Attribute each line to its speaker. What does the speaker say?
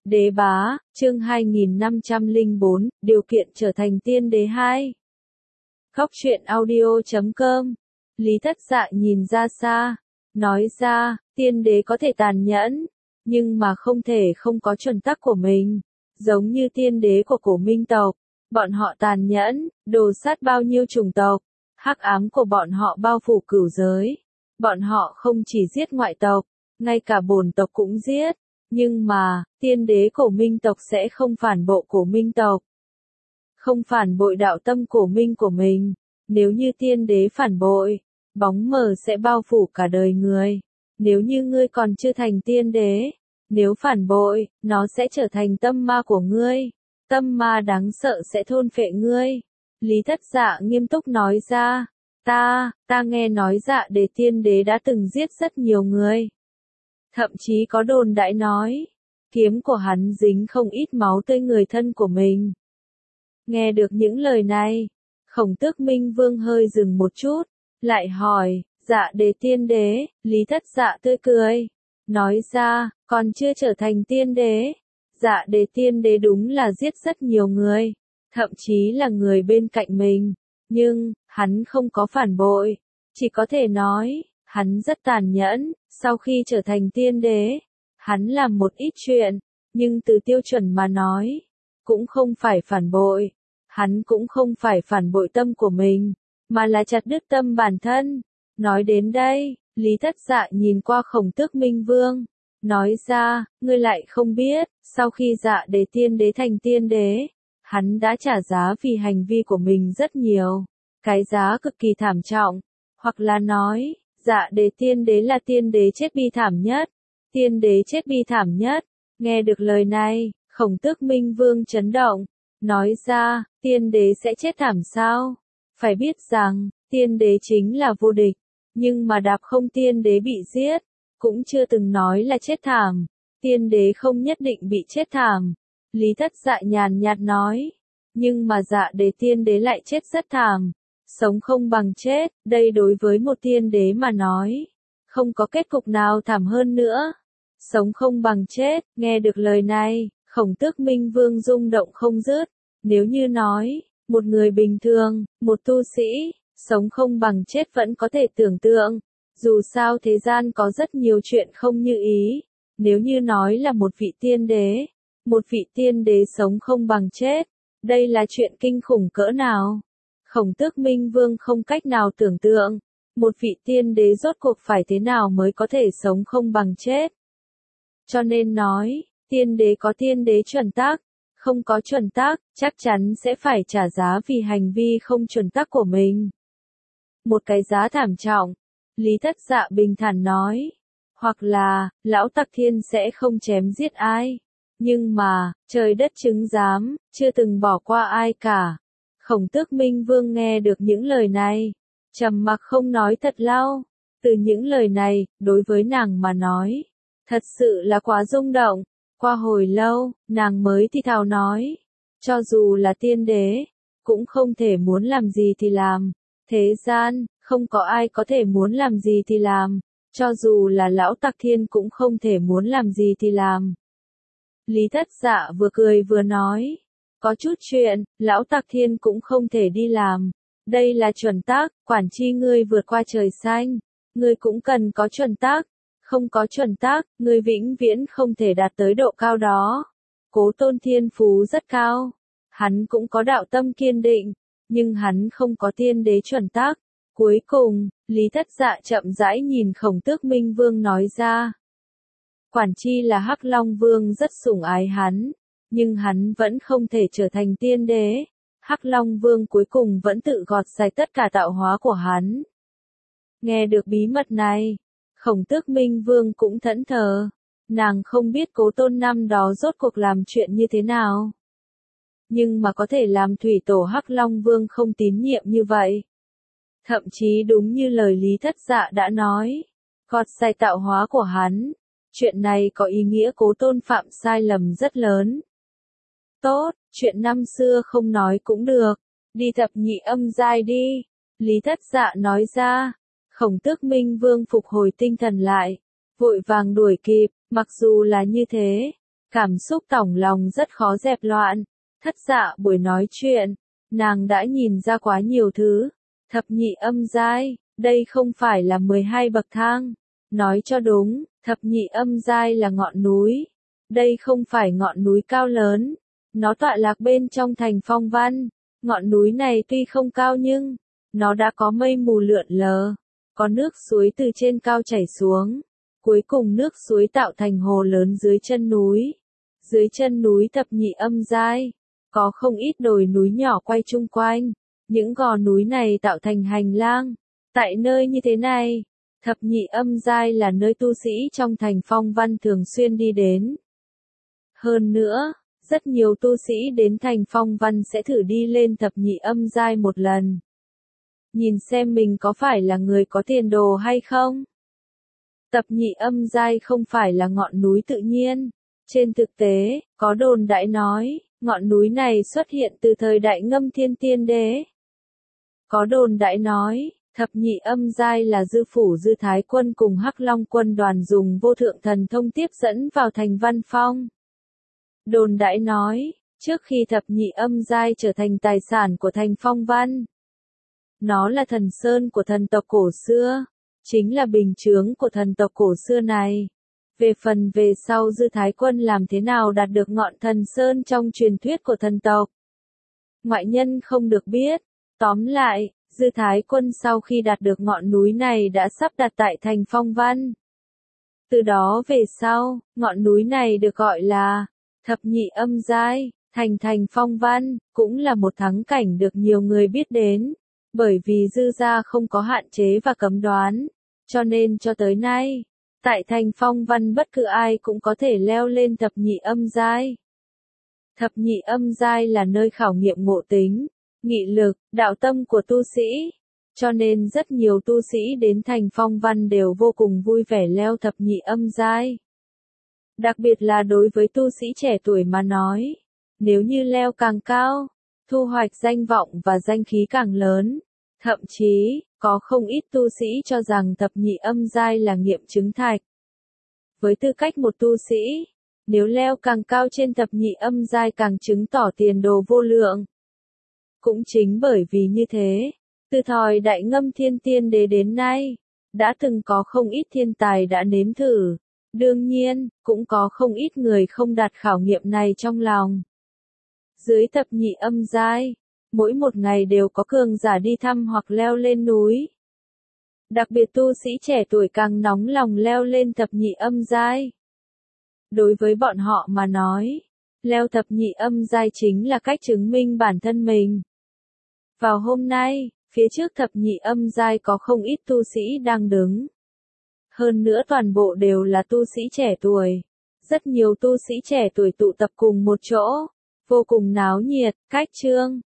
Speaker 1: Đế bá, chương 2504, điều kiện trở thành tiên đế 2. Khóc chuyện audio.com. Lý Thất Dạ nhìn ra xa, nói ra, tiên đế có thể tàn nhẫn, nhưng mà không thể không có chuẩn tắc của mình. Giống như tiên đế của Cổ Minh tộc, bọn họ tàn nhẫn, đồ sát bao nhiêu chủng tộc, hắc ám của bọn họ bao phủ cửu giới. Bọn họ không chỉ giết ngoại tộc, ngay cả bổn tộc cũng giết. Nhưng mà, tiên đế Cổ Minh tộc sẽ không phản bội Cổ Minh tộc. Không phản bội đạo tâm Cổ Minh của mình. Nếu như tiên đế phản bội, bóng mờ sẽ bao phủ cả đời người. Nếu như ngươi còn chưa thành tiên đế, nếu phản bội, nó sẽ trở thành tâm ma của ngươi. Tâm ma đáng sợ sẽ thôn phệ ngươi. Lý Thất Dạ nghiêm túc nói ra, ta nghe nói Dạ Đế tiên đế đã từng giết rất nhiều người. Thậm chí có đồn đại nói, kiếm của hắn dính không ít máu tươi người thân của mình. Nghe được những lời này, Khổng Tước Minh Vương hơi dừng một chút, lại hỏi, Dạ Đế tiên đế, Lý Thất Dạ tươi cười, nói ra, còn chưa trở thành tiên đế. Dạ Đế tiên đế đúng là giết rất nhiều người, thậm chí là người bên cạnh mình, nhưng, hắn không có phản bội, chỉ có thể nói, hắn rất tàn nhẫn. Sau khi trở thành tiên đế, hắn làm một ít chuyện, nhưng từ tiêu chuẩn mà nói, cũng không phải phản bội. Hắn cũng không phải phản bội tâm của mình, mà là chặt đứt tâm bản thân. Nói đến đây, Lý Thất Dạ nhìn qua Khổng Tước Minh Vương, nói ra, ngươi lại không biết, sau khi Dạ Đế tiên đế thành tiên đế, hắn đã trả giá vì hành vi của mình rất nhiều, cái giá cực kỳ thảm trọng, hoặc là nói, Dạ Đế tiên đế là tiên đế chết bi thảm nhất. Tiên đế chết bi thảm nhất. Nghe được lời này, Khổng Tước Minh Vương chấn động, nói ra, tiên đế sẽ chết thảm sao? Phải biết rằng, tiên đế chính là vô địch, nhưng mà đạp không tiên đế bị giết, cũng chưa từng nói là chết thảm. Tiên đế không nhất định bị chết thảm. Lý Thất Dạ nhàn nhạt nói, nhưng mà Dạ Đế tiên đế lại chết rất thảm. Sống không bằng chết, đây đối với một tiên đế mà nói, không có kết cục nào thảm hơn nữa. Sống không bằng chết, nghe được lời này, Khổng Tước Minh Vương rung động không dứt. Nếu như nói, một người bình thường, một tu sĩ, sống không bằng chết vẫn có thể tưởng tượng. Dù sao thế gian có rất nhiều chuyện không như ý. Nếu như nói là một vị tiên đế sống không bằng chết, đây là chuyện kinh khủng cỡ nào? Khổng Tước Minh Vương không cách nào tưởng tượng, một vị tiên đế rốt cuộc phải thế nào mới có thể sống không bằng chết. Cho nên nói, tiên đế có tiên đế chuẩn tắc, không có chuẩn tắc, chắc chắn sẽ phải trả giá vì hành vi không chuẩn tắc của mình. Một cái giá thảm trọng, Lý Thất Dạ bình thản nói, hoặc là, Lão Tặc Thiên sẽ không chém giết ai, nhưng mà, trời đất chứng giám, chưa từng bỏ qua ai cả. Khổng Tước Minh Vương nghe được những lời này, trầm mặc không nói thật lâu. Từ những lời này, đối với nàng mà nói, thật sự là quá rung động. Qua hồi lâu, nàng mới thì thào nói, cho dù là tiên đế, cũng không thể muốn làm gì thì làm. Thế gian, không có ai có thể muốn làm gì thì làm, cho dù là Lão Tặc Thiên cũng không thể muốn làm gì thì làm. Lý Thất Dạ vừa cười vừa nói, có chút chuyện, Lão Tặc Thiên cũng không thể đi làm. Đây là chuẩn tắc, quản chi ngươi vượt qua trời xanh, ngươi cũng cần có chuẩn tắc. Không có chuẩn tắc, ngươi vĩnh viễn không thể đạt tới độ cao đó. Cố Tôn thiên phú rất cao, hắn cũng có đạo tâm kiên định, nhưng hắn không có tiên đế chuẩn tắc. Cuối cùng, Lý Thất Dạ chậm rãi nhìn Khổng Tước Minh Vương nói ra. Quản chi là Hắc Long Vương rất sủng ái hắn, nhưng hắn vẫn không thể trở thành tiên đế. Hắc Long Vương cuối cùng vẫn tự gọt sạch tất cả tạo hóa của hắn. Nghe được bí mật này, Khổng Tước Minh Vương cũng thẫn thờ. Nàng không biết Cố Tôn năm đó rốt cuộc làm chuyện như thế nào. Nhưng mà có thể làm thủy tổ Hắc Long Vương không tín nhiệm như vậy. Thậm chí đúng như lời Lý Thất Dạ đã nói, gọt sạch tạo hóa của hắn. Chuyện này có ý nghĩa Cố Tôn phạm sai lầm rất lớn. Tốt, chuyện năm xưa không nói cũng được, đi thập nhị âm giai đi. Lý Thất Dạ nói ra. Khổng Tước Minh Vương phục hồi tinh thần lại, vội vàng đuổi kịp, mặc dù là như thế, Cảm xúc tổng lòng rất khó dẹp loạn. Thất Dạ buổi nói chuyện, nàng đã nhìn ra quá nhiều thứ. Thập nhị âm giai, đây không phải là 12 bậc thang. Nói cho đúng, thập nhị âm giai là ngọn núi. Đây không phải ngọn núi cao lớn. Nó tọa lạc bên trong thành Phong Văn. Ngọn núi này tuy không cao nhưng, nó đã có mây mù lượn lờ. Có nước suối từ trên cao chảy xuống. Cuối cùng nước suối tạo thành hồ lớn dưới chân núi. Dưới chân núi thập nhị âm giai, có không ít đồi núi nhỏ quay chung quanh. Những gò núi này tạo thành hành lang. Tại nơi như thế này, thập nhị âm giai là nơi tu sĩ trong thành Phong Văn thường xuyên đi đến. Hơn nữa, rất nhiều tu sĩ đến thành Phong Văn sẽ thử đi lên thập nhị âm giai một lần. Nhìn xem mình có phải là người có tiền đồ hay không. Thập nhị âm giai không phải là ngọn núi tự nhiên. Trên thực tế, có đồn đại nói, ngọn núi này xuất hiện từ thời đại Ngâm Thiên Tiên Đế. Có đồn đại nói, thập nhị âm giai là Dư Phủ Dư Thái Quân cùng Hắc Long quân đoàn dùng vô thượng thần thông tiếp dẫn vào thành Văn Phong. Đồn đại nói, trước khi thập nhị âm giai trở thành tài sản của thành Phong Văn, nó là thần sơn của thần tộc cổ xưa, chính là bình chướng của thần tộc cổ xưa này. Về phần về sau Dư Thái Quân làm thế nào đạt được ngọn thần sơn trong truyền thuyết của thần tộc, ngoại nhân không được biết. Tóm lại, Dư Thái Quân sau khi đạt được ngọn núi này đã sắp đặt tại thành Phong Văn. Từ đó về sau, ngọn núi này được gọi là thập nhị âm giai. Thành Phong Văn cũng là một thắng cảnh được nhiều người biết đến, bởi vì Dư gia không có hạn chế và cấm đoán, cho nên cho tới nay, tại thành Phong Văn bất cứ ai cũng có thể leo lên thập nhị âm giai. Thập nhị âm giai là nơi khảo nghiệm ngộ tính, nghị lực, đạo tâm của tu sĩ, cho nên rất nhiều tu sĩ đến thành Phong Văn đều vô cùng vui vẻ leo thập nhị âm giai. Đặc biệt là đối với tu sĩ trẻ tuổi mà nói, nếu như leo càng cao, thu hoạch danh vọng và danh khí càng lớn. Thậm chí, có không ít tu sĩ cho rằng thập nhị âm giai là nghiệm chứng thạch. Với tư cách một tu sĩ, nếu leo càng cao trên thập nhị âm giai càng chứng tỏ tiền đồ vô lượng. Cũng chính bởi vì như thế, từ thời đại Ngâm Thiên Tiên Đế đến nay, đã từng có không ít thiên tài đã nếm thử. Đương nhiên, cũng có không ít người không đạt khảo nghiệm này trong lòng. Dưới thập nhị âm giai, mỗi một ngày đều có cường giả đi thăm hoặc leo lên núi. Đặc biệt tu sĩ trẻ tuổi càng nóng lòng leo lên thập nhị âm giai. Đối với bọn họ mà nói, leo thập nhị âm giai chính là cách chứng minh bản thân mình. Vào hôm nay, phía trước thập nhị âm giai có không ít tu sĩ đang đứng. Hơn nữa toàn bộ đều là tu sĩ trẻ tuổi. Rất nhiều tu sĩ trẻ tuổi tụ tập cùng một chỗ, vô cùng náo nhiệt. Cách chương